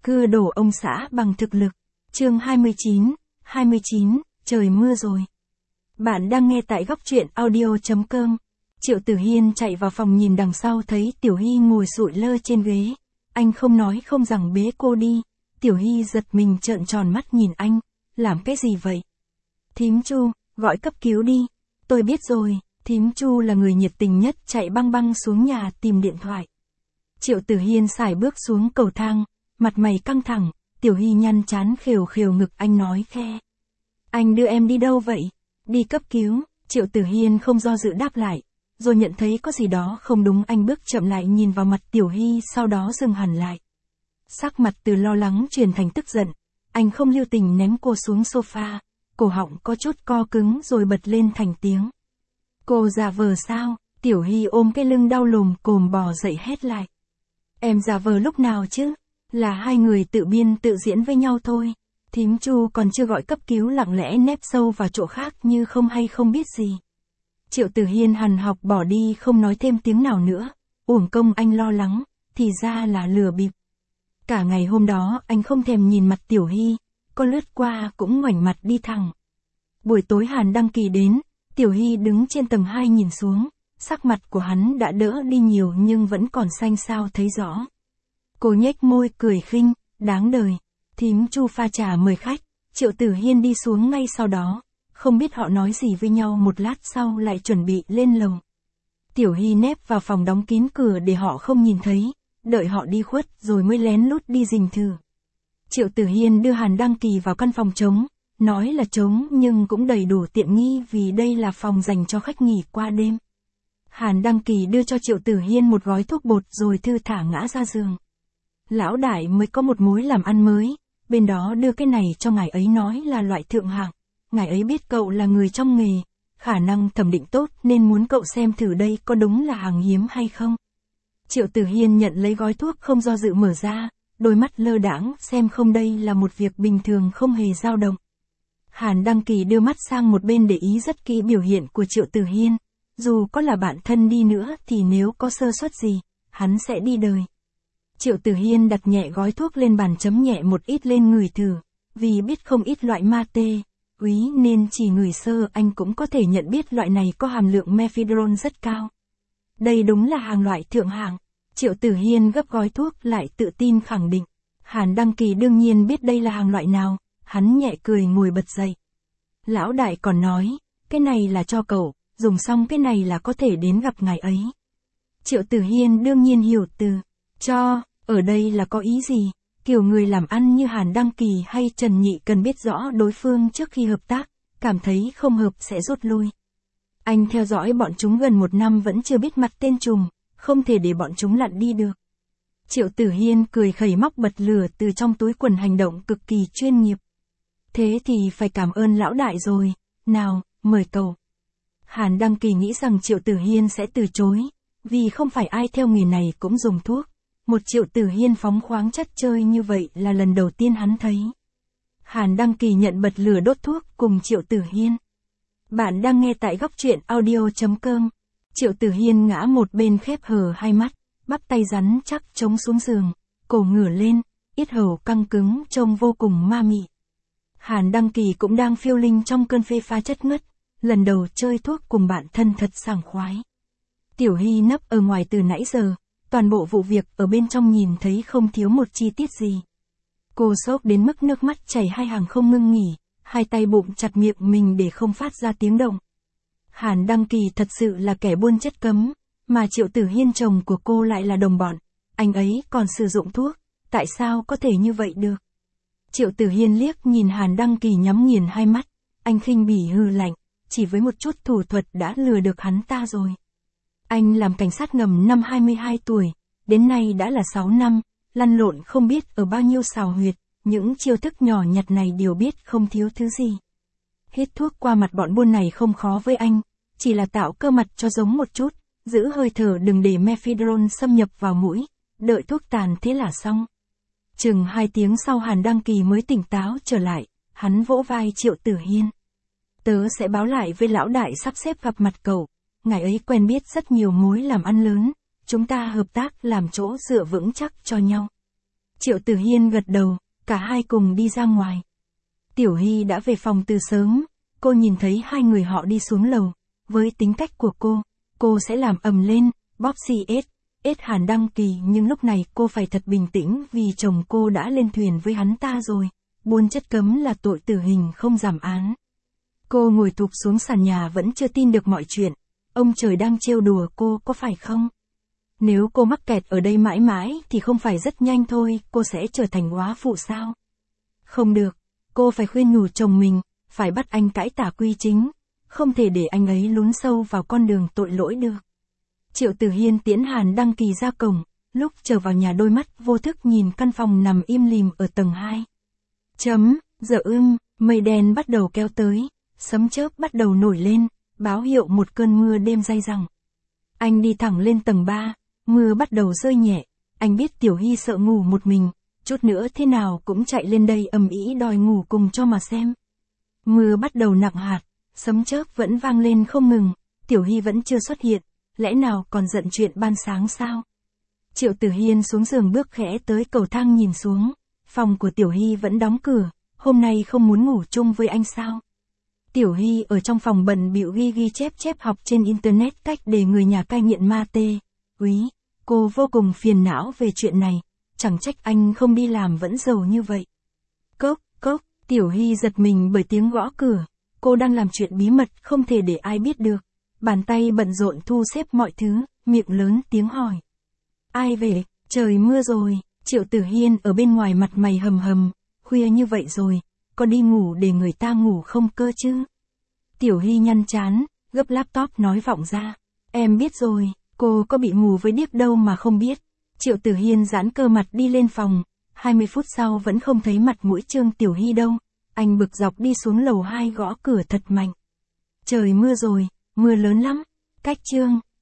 Cưa đổ ông xã bằng thực lực. Chương 29, trời mưa rồi. Bạn đang nghe tại góc truyện audio.com. Triệu Tử Hiên chạy vào phòng nhìn đằng sau thấy Tiểu Hy ngồi sụi lơ trên ghế. Anh không nói không rằng bế cô đi. Tiểu Hy giật mình trợn tròn mắt nhìn anh. Làm cái gì vậy? Thím Chu, gọi cấp cứu đi. Tôi biết rồi. Thím Chu là người nhiệt tình nhất, chạy băng băng xuống nhà tìm điện thoại. Triệu Tử Hiên sải bước xuống cầu thang, mặt mày căng thẳng. Tiểu Hy nhăn trán khều khều ngực, anh nói khe. Anh đưa em đi đâu vậy? Đi cấp cứu. Triệu Tử Hiên không do dự đáp lại. Rồi nhận thấy có gì đó không đúng, anh bước chậm lại nhìn vào mặt Tiểu Hy, sau đó dừng hẳn lại. Sắc mặt từ lo lắng chuyển thành tức giận. Anh không lưu tình ném cô xuống sofa. Cổ họng có chút co cứng rồi bật lên thành tiếng. Cô giả vờ sao? Tiểu Hy ôm cái lưng đau lồm cồm bò dậy hét lại. Em giả vờ lúc nào chứ? Là hai người tự biên tự diễn với nhau thôi. Thím Chu còn chưa gọi cấp cứu lặng lẽ nép sâu vào chỗ khác như không hay không biết gì. Triệu Tử Hiên hằn học bỏ đi không nói thêm tiếng nào nữa. Uổng công anh lo lắng, thì ra là lừa bịp. Cả ngày hôm đó anh không thèm nhìn mặt Tiểu Hy, có lướt qua cũng ngoảnh mặt đi thẳng. Buổi tối Hàn Đăng Kỳ đến, Tiểu Hy đứng trên tầng 2 nhìn xuống, sắc mặt của hắn đã đỡ đi nhiều nhưng vẫn còn xanh xao thấy rõ. Cô nhếch môi cười khinh, đáng đời. Thím Chu pha trà mời khách, Triệu Tử Hiên đi xuống ngay sau đó, không biết họ nói gì với nhau, một lát sau lại chuẩn bị lên lầu. Tiểu Hy nép vào phòng đóng kín cửa để họ không nhìn thấy, đợi họ đi khuất rồi mới lén lút đi rình thử. Triệu Tử Hiên đưa Hàn Đăng Kỳ vào căn phòng trống, nói là trống nhưng cũng đầy đủ tiện nghi vì đây là phòng dành cho khách nghỉ qua đêm. Hàn Đăng Kỳ đưa cho Triệu Tử Hiên một gói thuốc bột rồi thư thả ngã ra giường. Lão đại mới có một mối làm ăn mới, bên đó đưa cái này cho ngài ấy nói là loại thượng hạng, ngài ấy biết cậu là người trong nghề, khả năng thẩm định tốt nên muốn cậu xem thử đây có đúng là hàng hiếm hay không. Triệu Tử Hiên nhận lấy gói thuốc không do dự mở ra, đôi mắt lơ đãng xem không đây là một việc bình thường không hề dao động. Hàn Đăng Kỳ đưa mắt sang một bên để ý rất kỹ biểu hiện của Triệu Tử Hiên, dù có là bạn thân đi nữa thì nếu có sơ suất gì, hắn sẽ đi đời. Triệu Tử Hiên đặt nhẹ gói thuốc lên bàn, chấm nhẹ một ít lên ngửi thử, vì biết không ít loại ma tê, úy nên chỉ ngửi sơ anh cũng có thể nhận biết loại này có hàm lượng methadone rất cao. Đây đúng là hàng loại thượng hạng. Triệu Tử Hiên gấp gói thuốc lại tự tin khẳng định. Hàn Đăng Kỳ đương nhiên biết đây là hàng loại nào, hắn nhẹ cười ngồi bật dậy. Lão đại còn nói, cái này là cho cậu, dùng xong cái này là có thể đến gặp ngài ấy. Triệu Tử Hiên đương nhiên hiểu từ cho, ở đây là có ý gì, kiểu người làm ăn như Hàn Đăng Kỳ hay Trần Nhị cần biết rõ đối phương trước khi hợp tác, cảm thấy không hợp sẽ rút lui. Anh theo dõi bọn chúng gần 1 năm vẫn chưa biết mặt tên trùm, không thể để bọn chúng lặn đi được. Triệu Tử Hiên cười khẩy móc bật lửa từ trong túi quần, hành động cực kỳ chuyên nghiệp. Thế thì phải cảm ơn lão đại rồi, nào, mời cậu. Hàn Đăng Kỳ nghĩ rằng Triệu Tử Hiên sẽ từ chối, vì không phải ai theo nghề này cũng dùng thuốc. Một Triệu Tử Hiên phóng khoáng chất chơi như vậy là lần đầu tiên hắn thấy. Hàn Đăng Kỳ nhận bật lửa đốt thuốc cùng Triệu Tử Hiên. Bạn đang nghe tại góc truyện audio.com. Triệu Tử Hiên ngã một bên khép hờ hai mắt, bắp tay rắn chắc chống xuống giường, cổ ngửa lên, yết hầu căng cứng trông vô cùng ma mị. Hàn Đăng Kỳ cũng đang phiêu linh trong cơn phê pha chất ngất, lần đầu chơi thuốc cùng bạn thân thật sảng khoái. Tiểu Hy nấp ở ngoài từ nãy giờ, toàn bộ vụ việc ở bên trong nhìn thấy không thiếu một chi tiết gì. Cô sốc đến mức nước mắt chảy hai hàng không ngưng nghỉ, hai tay bụng chặt miệng mình để không phát ra tiếng động. Hàn Đăng Kỳ thật sự là kẻ buôn chất cấm, mà Triệu Tử Hiên chồng của cô lại là đồng bọn, anh ấy còn sử dụng thuốc, tại sao có thể như vậy được? Triệu Tử Hiên liếc nhìn Hàn Đăng Kỳ nhắm nghiền hai mắt, anh khinh bỉ hừ lạnh, chỉ với một chút thủ thuật đã lừa được hắn ta rồi. Anh làm cảnh sát ngầm năm 22 tuổi, đến nay đã là 6 năm, lăn lộn không biết ở bao nhiêu xào huyệt, những chiêu thức nhỏ nhặt này đều biết không thiếu thứ gì. Hít thuốc qua mặt bọn buôn này không khó với anh, chỉ là tạo cơ mặt cho giống một chút, giữ hơi thở đừng để methadone xâm nhập vào mũi, đợi thuốc tàn thế là xong. Chừng 2 tiếng sau Hàn Đăng Kỳ mới tỉnh táo trở lại, hắn vỗ vai Triệu Tử Hiên. Tớ sẽ báo lại với lão đại sắp xếp gặp mặt cậu, ngài ấy quen biết rất nhiều mối làm ăn lớn, chúng ta hợp tác làm chỗ dựa vững chắc cho nhau. Triệu Tử Hiên gật đầu, cả hai cùng đi ra ngoài. Tiểu Hy đã về phòng từ sớm, cô nhìn thấy hai người họ đi xuống lầu. Với tính cách của cô sẽ làm ầm lên, bóp ét Hàn Đăng Kỳ, nhưng lúc này cô phải thật bình tĩnh vì chồng cô đã lên thuyền với hắn ta rồi. Buôn chất cấm là tội tử hình không giảm án. Cô ngồi thụp xuống sàn nhà vẫn chưa tin được mọi chuyện. Ông trời đang trêu đùa cô có phải không? Nếu cô mắc kẹt ở đây mãi mãi thì không phải rất nhanh thôi, cô sẽ trở thành góa phụ sao? Không được, cô phải khuyên nhủ chồng mình, phải bắt anh cãi tả quy chính. Không thể để anh ấy lún sâu vào con đường tội lỗi được. Triệu Tử Hiên tiễn Hàn Đăng Kỳ ra cổng, lúc trở vào nhà đôi mắt vô thức nhìn căn phòng nằm im lìm ở tầng 2. Giờ mây đen bắt đầu kéo tới, sấm chớp bắt đầu nổi lên, báo hiệu một cơn mưa đêm dai dẳng. Anh đi thẳng lên tầng 3, mưa bắt đầu rơi nhẹ, anh biết Tiểu Hy sợ ngủ một mình, chút nữa thế nào cũng chạy lên đây ầm ĩ đòi ngủ cùng cho mà xem. Mưa bắt đầu nặng hạt, sấm chớp vẫn vang lên không ngừng, Tiểu Hy vẫn chưa xuất hiện, lẽ nào còn giận chuyện ban sáng sao? Triệu Tử Hiên xuống giường bước khẽ tới cầu thang nhìn xuống, phòng của Tiểu Hy vẫn đóng cửa, hôm nay không muốn ngủ chung với anh sao? Tiểu Hy ở trong phòng bận bịu ghi chép học trên internet cách để người nhà cai nghiện ma tê. Cô vô cùng phiền não về chuyện này, chẳng trách anh không đi làm vẫn giàu như vậy. Cốc, Tiểu Hy giật mình bởi tiếng gõ cửa, cô đang làm chuyện bí mật không thể để ai biết được. Bàn tay bận rộn thu xếp mọi thứ, miệng lớn tiếng hỏi. Ai về, trời mưa rồi, Triệu Tử Hiên ở bên ngoài mặt mày hầm hầm, khuya như vậy rồi, có đi ngủ để người ta ngủ không cơ chứ? Tiểu Hy nhăn trán, gấp laptop nói vọng ra. Em biết rồi, cô có bị mù với điếc đâu mà không biết. Triệu Tử Hiên giãn cơ mặt đi lên phòng, 20 phút sau vẫn không thấy mặt mũi Trương Tiểu Hy đâu. Anh bực dọc đi xuống lầu 2 gõ cửa thật mạnh. Trời mưa rồi, mưa lớn lắm. Cách Trương